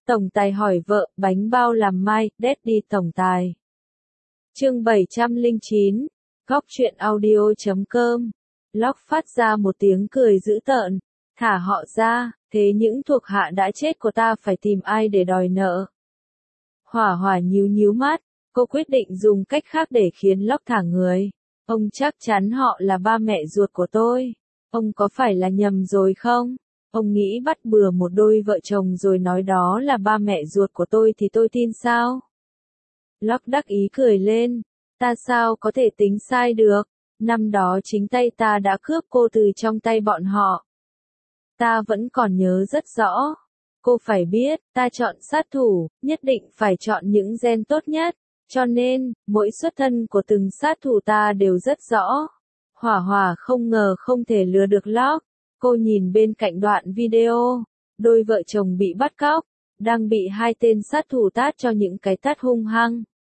Tổng tài hỏi vợ, bánh bao làm mai, Daddy tổng tài. Chương 709, Góc truyện audio.com. Locke phát ra một tiếng cười dữ tợn, thả họ ra, thế những thuộc hạ đã chết của ta phải tìm ai để đòi nợ. Hỏa Hỏa nhíu nhíu mắt, cô quyết định dùng cách khác để khiến Locke thả người. Ông chắc chắn họ là ba mẹ ruột của tôi. Ông có phải là nhầm rồi không? Ông nghĩ bắt bừa một đôi vợ chồng rồi nói đó là ba mẹ ruột của tôi thì tôi tin sao? Locke đắc ý cười lên, ta sao có thể tính sai được, năm đó chính tay ta đã cướp cô từ trong tay bọn họ. Ta vẫn còn nhớ rất rõ. Cô phải biết, ta chọn sát thủ, nhất định phải chọn những gen tốt nhất, cho nên, mỗi xuất thân của từng sát thủ ta đều rất rõ. Hỏa Hỏa không ngờ không thể lừa được Locke. Cô nhìn bên cạnh đoạn video, đôi vợ chồng bị bắt cóc, đang bị hai tên sát thủ tát cho những cái tát hung hăng.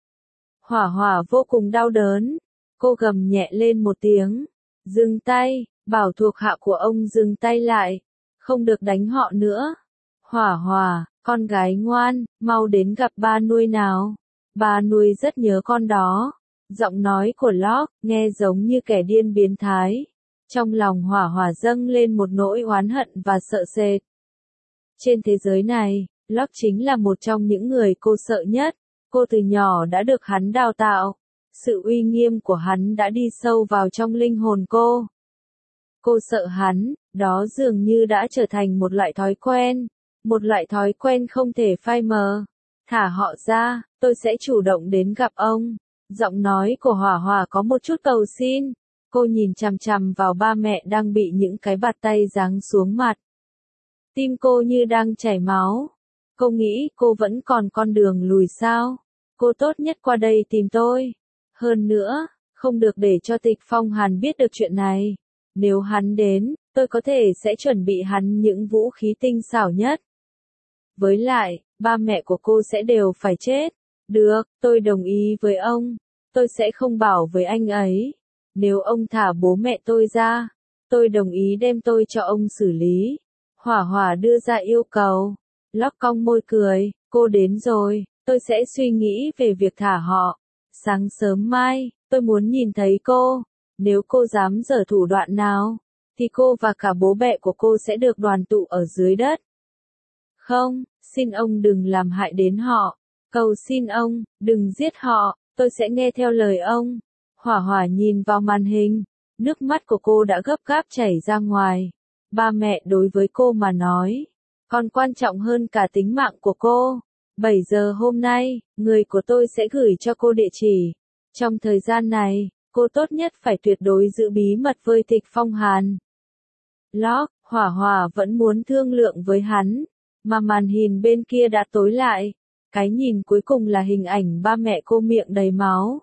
Hỏa Hỏa vô cùng đau đớn, cô gầm nhẹ lên một tiếng, dừng tay, bảo thuộc hạ của ông dừng tay lại, không được đánh họ nữa. Hỏa Hỏa, con gái ngoan, mau đến gặp ba nuôi nào, ba nuôi rất nhớ con đó. Giọng nói của Locke nghe giống như kẻ điên biến thái. Trong lòng Hỏa Hỏa dâng lên một nỗi oán hận và sợ sệt. Trên thế giới này, Locke chính là một trong những người cô sợ nhất. Cô từ nhỏ đã được hắn đào tạo. Sự uy nghiêm của hắn đã đi sâu vào trong linh hồn cô. Cô sợ hắn, đó dường như đã trở thành một loại thói quen. Một loại thói quen không thể phai mờ. Thả họ ra, tôi sẽ chủ động đến gặp ông. Giọng nói của Hỏa Hỏa có một chút cầu xin. Cô nhìn chằm chằm vào ba mẹ đang bị những cái bạt tay giáng xuống mặt. Tim cô như đang chảy máu. Cô nghĩ cô vẫn còn con đường lùi sao? Cô tốt nhất qua đây tìm tôi. Hơn nữa, không được để cho Tịch Phong Hàn biết được chuyện này. Nếu hắn đến, tôi có thể sẽ chuẩn bị hắn những vũ khí tinh xảo nhất. Với lại, ba mẹ của cô sẽ đều phải chết. Được, tôi đồng ý với ông. Tôi sẽ không bảo với anh ấy. Nếu ông thả bố mẹ tôi ra, tôi đồng ý đem tôi cho ông xử lý. Hỏa Hỏa đưa ra yêu cầu. Locke cong môi cười, cô đến rồi, tôi sẽ suy nghĩ về việc thả họ. Sáng sớm mai, tôi muốn nhìn thấy cô. Nếu cô dám giở thủ đoạn nào, thì cô và cả bố mẹ của cô sẽ được đoàn tụ ở dưới đất. Không, xin ông đừng làm hại đến họ. Cầu xin ông, đừng giết họ, tôi sẽ nghe theo lời ông. Hỏa Hỏa nhìn vào màn hình, nước mắt của cô đã gấp gáp chảy ra ngoài. Ba mẹ đối với cô mà nói, còn quan trọng hơn cả tính mạng của cô. 7 giờ hôm nay, người của tôi sẽ gửi cho cô địa chỉ. Trong thời gian này, cô tốt nhất phải tuyệt đối giữ bí mật với Tịch Phong Hàn. Locke, Hỏa Hỏa vẫn muốn thương lượng với hắn, mà màn hình bên kia đã tối lại. Cái nhìn cuối cùng là hình ảnh ba mẹ cô miệng đầy máu.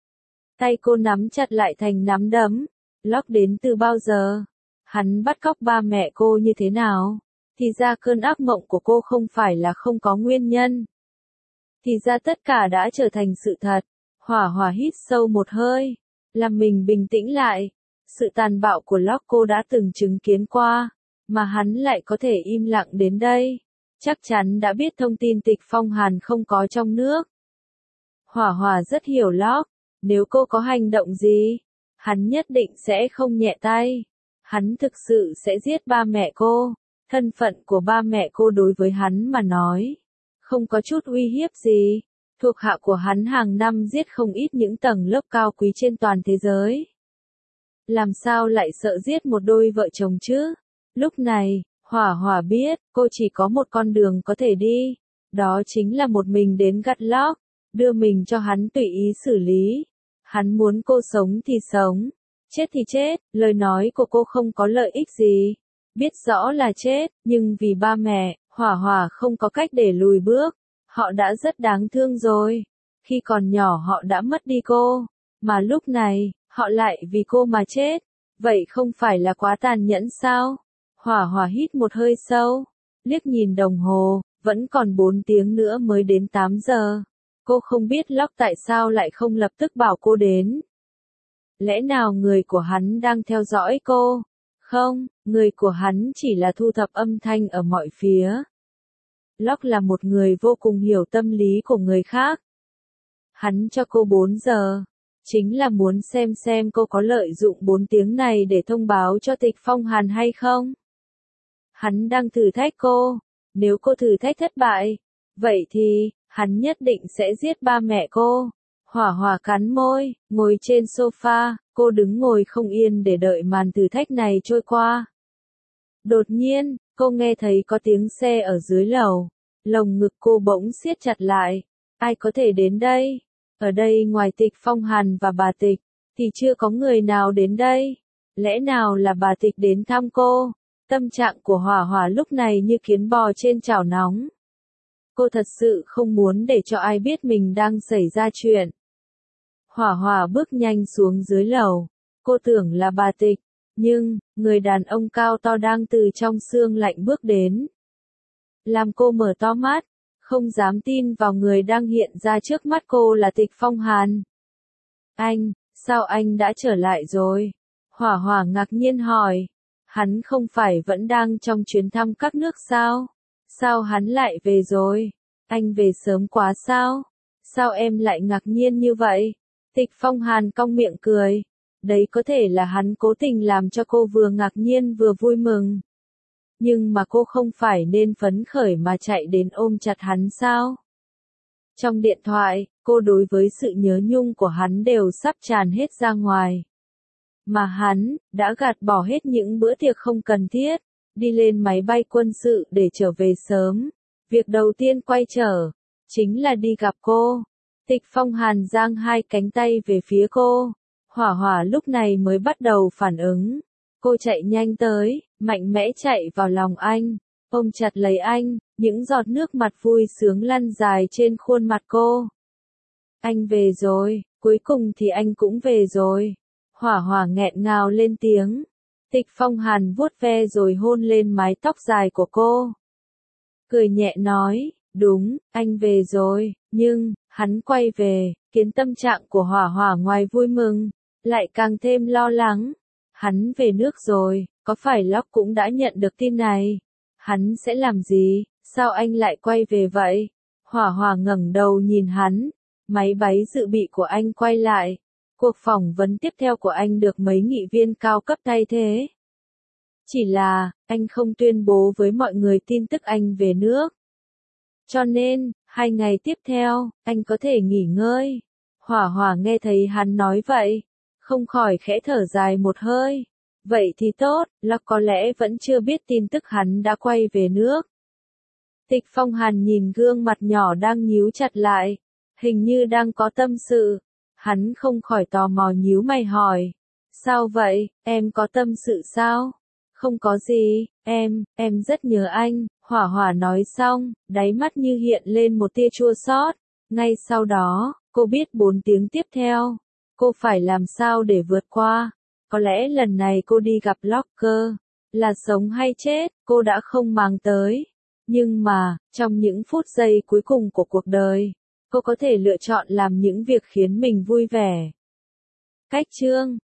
Tay cô nắm chặt lại thành nắm đấm. Locke đến từ bao giờ? Hắn bắt cóc ba mẹ cô như thế nào? Thì ra cơn ác mộng của cô không phải là không có nguyên nhân. Thì ra tất cả đã trở thành sự thật. Hỏa Hỏa hít sâu một hơi, làm mình bình tĩnh lại. Sự tàn bạo của Locke cô đã từng chứng kiến qua, mà hắn lại có thể im lặng đến đây. Chắc chắn đã biết thông tin Tịch Phong Hàn không có trong nước. Hỏa Hỏa rất hiểu Locke. Nếu cô có hành động gì, hắn nhất định sẽ không nhẹ tay. Hắn thực sự sẽ giết ba mẹ cô. Thân phận của ba mẹ cô đối với hắn mà nói, không có chút uy hiếp gì. Thuộc hạ của hắn hàng năm giết không ít những tầng lớp cao quý trên toàn thế giới. Làm sao lại sợ giết một đôi vợ chồng chứ? Lúc này, Hỏa Hỏa biết, cô chỉ có một con đường có thể đi. Đó chính là một mình đến gặt Locke, đưa mình cho hắn tùy ý xử lý. Hắn muốn cô sống thì sống, chết thì chết, lời nói của cô không có lợi ích gì. Biết rõ là chết, nhưng vì ba mẹ, Hỏa Hỏa không có cách để lùi bước. Họ đã rất đáng thương rồi. Khi còn nhỏ họ đã mất đi cô, mà lúc này, họ lại vì cô mà chết. Vậy không phải là quá tàn nhẫn sao? Hỏa Hỏa hít một hơi sâu, liếc nhìn đồng hồ, vẫn còn 4 tiếng nữa mới đến 8 giờ. Cô không biết Locke tại sao lại không lập tức bảo cô đến. Lẽ nào người của hắn đang theo dõi cô? Không, người của hắn chỉ là thu thập âm thanh ở mọi phía. Locke là một người vô cùng hiểu tâm lý của người khác. Hắn cho cô 4 giờ, chính là muốn xem cô có lợi dụng 4 tiếng này để thông báo cho Tịch Phong Hàn hay không. Hắn đang thử thách cô, nếu cô thử thách thất bại, vậy thì, hắn nhất định sẽ giết ba mẹ cô. Hỏa Hỏa cắn môi, ngồi trên sofa, cô đứng ngồi không yên để đợi màn thử thách này trôi qua. Đột nhiên, cô nghe thấy có tiếng xe ở dưới lầu, lồng ngực cô bỗng siết chặt lại. Ai có thể đến đây? Ở đây ngoài Tịch Phong Hàn và bà Tịch, thì chưa có người nào đến đây. Lẽ nào là bà Tịch đến thăm cô? Tâm trạng của Hỏa Hỏa lúc này như kiến bò trên chảo nóng. Cô thật sự không muốn để cho ai biết mình đang xảy ra chuyện. Hỏa Hỏa bước nhanh xuống dưới lầu. Cô tưởng là bà Tịch, nhưng, người đàn ông cao to đang từ trong sương lạnh bước đến. Làm cô mở to mắt, không dám tin vào người đang hiện ra trước mắt cô là Tịch Phong Hàn. Anh, sao anh đã trở lại rồi? Hỏa Hỏa ngạc nhiên hỏi. Hắn không phải vẫn đang trong chuyến thăm các nước sao? Sao hắn lại về rồi? Anh về sớm quá sao? Sao em lại ngạc nhiên như vậy? Tịch Phong Hàn cong miệng cười. Đấy có thể là hắn cố tình làm cho cô vừa ngạc nhiên vừa vui mừng. Nhưng mà cô không phải nên phấn khởi mà chạy đến ôm chặt hắn sao? Trong điện thoại, cô đối với sự nhớ nhung của hắn đều sắp tràn hết ra ngoài. Mà hắn, đã gạt bỏ hết những bữa tiệc không cần thiết, đi lên máy bay quân sự để trở về sớm. Việc đầu tiên quay trở, chính là đi gặp cô. Tịch Phong Hàn giang hai cánh tay về phía cô. Hỏa Hỏa lúc này mới bắt đầu phản ứng. Cô chạy nhanh tới, mạnh mẽ chạy vào lòng anh, ôm chặt lấy anh, những giọt nước mặt vui sướng lăn dài trên khuôn mặt cô. Anh về rồi, cuối cùng thì anh cũng về rồi. Hỏa Hỏa nghẹn ngào lên tiếng. Tịch Phong Hàn vuốt ve rồi hôn lên mái tóc dài của cô. Cười nhẹ nói, đúng, anh về rồi, nhưng, hắn quay về, khiến tâm trạng của Hỏa Hỏa ngoài vui mừng, lại càng thêm lo lắng. Hắn về nước rồi, có phải Locke cũng đã nhận được tin này? Hắn sẽ làm gì? Sao anh lại quay về vậy? Hỏa Hỏa ngẩng đầu nhìn hắn, máy bay dự bị của anh quay lại. Cuộc phỏng vấn tiếp theo của anh được mấy nghị viên cao cấp thay thế. Chỉ là, anh không tuyên bố với mọi người tin tức anh về nước. Cho nên, 2 ngày tiếp theo, anh có thể nghỉ ngơi. Hỏa Hỏa nghe thấy hắn nói vậy, không khỏi khẽ thở dài một hơi. Vậy thì tốt, Locke có lẽ vẫn chưa biết tin tức hắn đã quay về nước. Tịch Phong Hàn nhìn gương mặt nhỏ đang nhíu chặt lại, hình như đang có tâm sự. Hắn không khỏi tò mò nhíu mày hỏi. Sao vậy, em có tâm sự sao? Không có gì, em rất nhớ anh. Hỏa Hỏa nói xong, đáy mắt như hiện lên một tia chua xót. Ngay sau đó, cô biết 4 tiếng tiếp theo, cô phải làm sao để vượt qua. Có lẽ lần này cô đi gặp Locke, là sống hay chết, cô đã không màng tới. Nhưng mà, trong những phút giây cuối cùng của cuộc đời, cô có thể lựa chọn làm những việc khiến mình vui vẻ. Cách chương